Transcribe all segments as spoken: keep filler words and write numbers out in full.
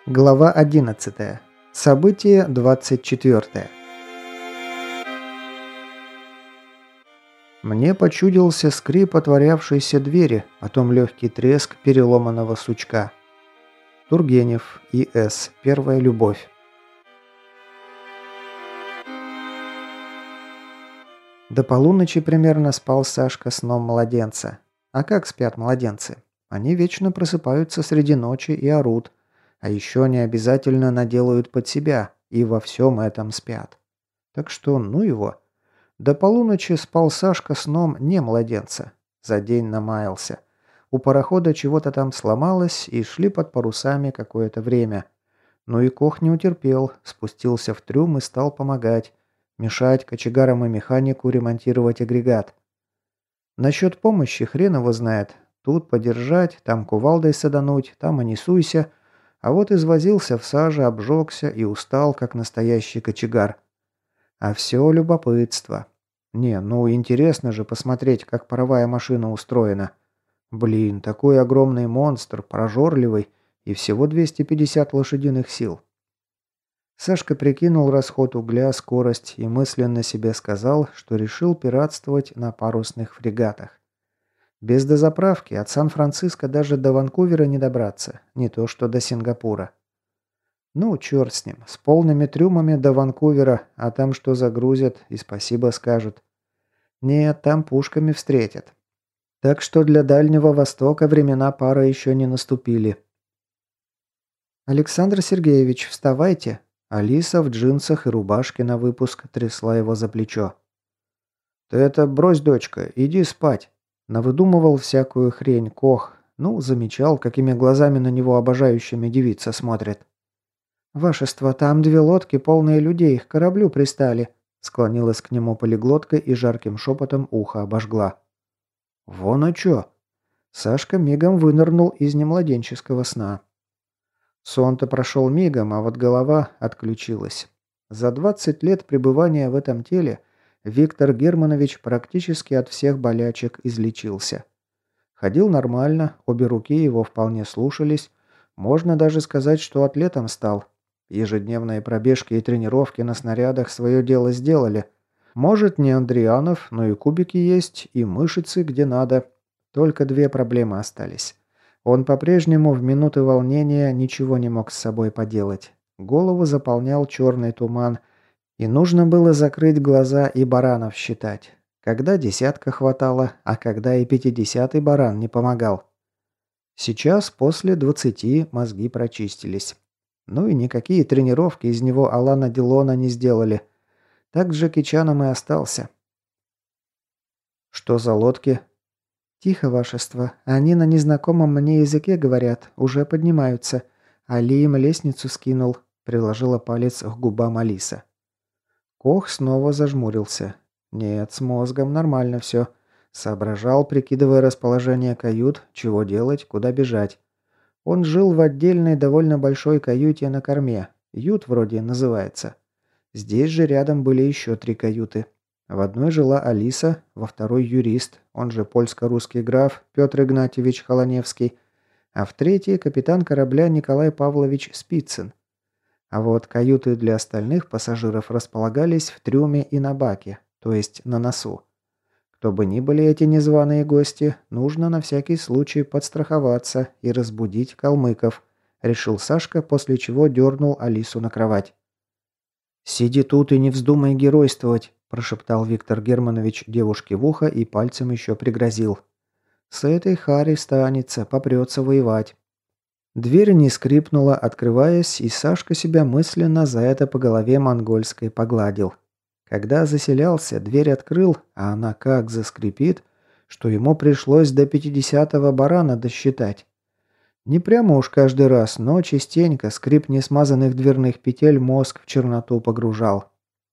Глава одиннадцатая. Событие двадцать четвёртое. Мне почудился скрип отворявшейся двери, потом легкий треск переломанного сучка. Тургенев, И С. Первая любовь. До полуночи примерно спал Сашка сном младенца. А как спят младенцы? Они вечно просыпаются среди ночи и орут. А еще не обязательно наделают под себя, и во всем этом спят. Так что ну его. До полуночи спал Сашка сном не младенца. За день намаялся. У парохода чего-то там сломалось, и шли под парусами какое-то время. Ну и Кох не утерпел, спустился в трюм и стал помогать. Мешать кочегарам и механику ремонтировать агрегат. Насчет помощи хрен его знает. Тут подержать, там кувалдой садануть, там и не суйся. А вот извозился в саже, обжегся и устал, как настоящий кочегар. А все любопытство. Не, ну интересно же посмотреть, как паровая машина устроена. Блин, такой огромный монстр, прожорливый, и всего двести пятьдесят лошадиных сил. Сашка прикинул расход угля, скорость и мысленно себе сказал, что решил пиратствовать на парусных фрегатах. Без дозаправки от Сан-Франциско даже до Ванкувера не добраться, не то что до Сингапура. Ну, черт с ним, с полными трюмами до Ванкувера, а там что загрузят и спасибо скажут. Нет, там пушками встретят. Так что для Дальнего Востока времена пара еще не наступили. «Александр Сергеевич, вставайте!» Алиса в джинсах и рубашке на выпуск трясла его за плечо. «Ты это брось, дочка, иди спать!» Навыдумывал всякую хрень Кох. Ну, замечал, какими глазами на него обожающими девица смотрит. «Вашество, там две лодки, полные людей, к кораблю пристали», склонилась к нему полиглотка и жарким шепотом ухо обожгла. «Вон а чё!» Сашка мигом вынырнул из немладенческого сна. Сон-то прошел мигом, а вот голова отключилась. За двадцать лет пребывания в этом теле Виктор Германович практически от всех болячек излечился. Ходил нормально, обе руки его вполне слушались. Можно даже сказать, что атлетом стал. Ежедневные пробежки и тренировки на снарядах свое дело сделали. Может, не Андрианов, но и кубики есть, и мышцы где надо. Только две проблемы остались. Он по-прежнему в минуты волнения ничего не мог с собой поделать. Голову заполнял черный туман, и нужно было закрыть глаза и баранов считать. Когда десятка хватало, а когда и пятидесятый баран не помогал. Сейчас, после двадцати, мозги прочистились. Ну и никакие тренировки из него Алана Делона не сделали. Так Джеки Чаном и остался. «Что за лодки?» «Тихо, вашество. Они на незнакомом мне языке говорят, уже поднимаются. Али им лестницу скинул», — приложила палец к губам Алиса. Кох снова зажмурился. Нет, с мозгом нормально все. Соображал, прикидывая расположение кают, чего делать, куда бежать. Он жил в отдельной довольно большой каюте на корме. Ют вроде называется. Здесь же рядом были еще три каюты. В одной жила Алиса, во второй юрист, он же польско-русский граф Петр Игнатьевич Холоневский, а в третьей капитан корабля Николай Павлович Спицын. А вот каюты для остальных пассажиров располагались в трюме и на баке, то есть на носу. Кто бы ни были эти незваные гости, нужно на всякий случай подстраховаться и разбудить калмыков, решил Сашка, после чего дернул Алису на кровать. «Сиди тут и не вздумай геройствовать», – прошептал Виктор Германович девушке в ухо и пальцем еще пригрозил. «С этой Хари станется, попрется воевать». Дверь не скрипнула, открываясь, и Сашка себя мысленно за это по голове монгольской погладил. Когда заселялся, дверь открыл, а она как заскрипит, что ему пришлось до пятидесятого барана досчитать. Не прямо уж каждый раз, но частенько скрип несмазанных дверных петель мозг в черноту погружал.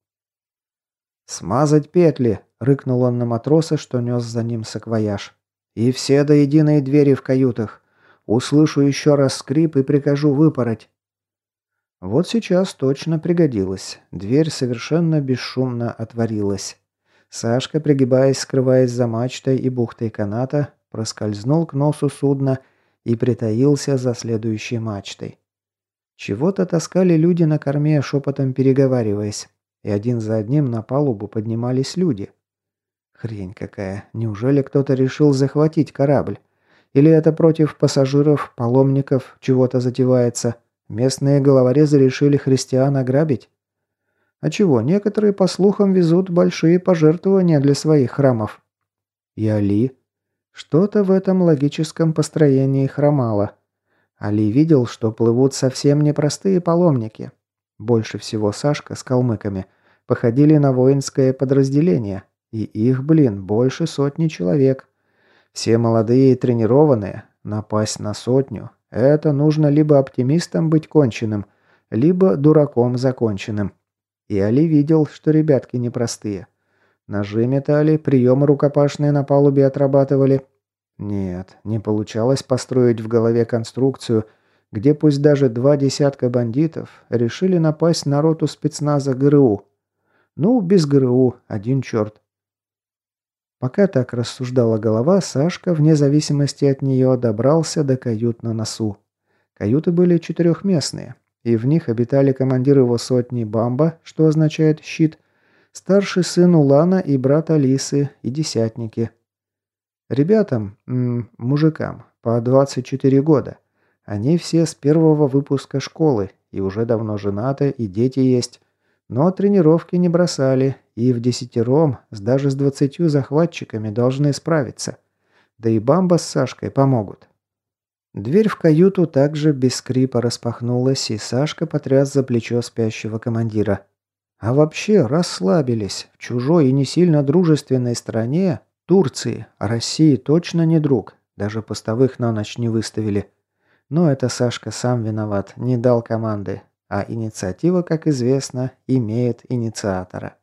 «Смазать петли!» — рыкнул он на матроса, что нес за ним саквояж. «И все до единой двери в каютах. Услышу еще раз скрип и прикажу выпороть». Вот сейчас точно пригодилось. Дверь совершенно бесшумно отворилась. Сашка, пригибаясь, скрываясь за мачтой и бухтой каната, проскользнул к носу судна и притаился за следующей мачтой. Чего-то таскали люди на корме, шепотом переговариваясь. И один за одним на палубу поднимались люди. Хрень какая. Неужели кто-то решил захватить корабль? Или это против пассажиров, паломников чего-то затевается? Местные головорезы решили христиан ограбить? А чего, некоторые, по слухам, везут большие пожертвования для своих храмов. И Али? Что-то в этом логическом построении хромало. Али видел, что плывут совсем непростые паломники. Больше всего Сашка с калмыками походили на воинское подразделение. И их, блин, больше сотни человек. Все молодые и тренированные. Напасть на сотню – это нужно либо оптимистом быть конченым, либо дураком законченным. И Али видел, что ребятки непростые. Ножи метали, приемы рукопашные на палубе отрабатывали. Нет, не получалось построить в голове конструкцию, где пусть даже два десятка бандитов решили напасть на роту спецназа ГРУ. Ну, без ГРУ, один черт. Пока так рассуждала голова, Сашка, вне зависимости от нее, добрался до кают на носу. Каюты были четырехместные, и в них обитали командир его сотни Бамба, что означает «щит», старший сын Улана и брат Алисы, и десятники. Ребятам, м, мужикам, по двадцать четыре года. Они все с первого выпуска школы, и уже давно женаты, и дети есть. Но тренировки не бросали, и в десятером, с даже с двадцатью захватчиками должны справиться. Да и Бамба с Сашкой помогут. Дверь в каюту также без скрипа распахнулась, и Сашка потряс за плечо спящего командира. А вообще расслабились. В чужой и не сильно дружественной стране, Турции, России точно не друг. Даже постовых на ночь не выставили. Но это Сашка сам виноват, не дал команды. А инициатива, как известно, имеет инициатора.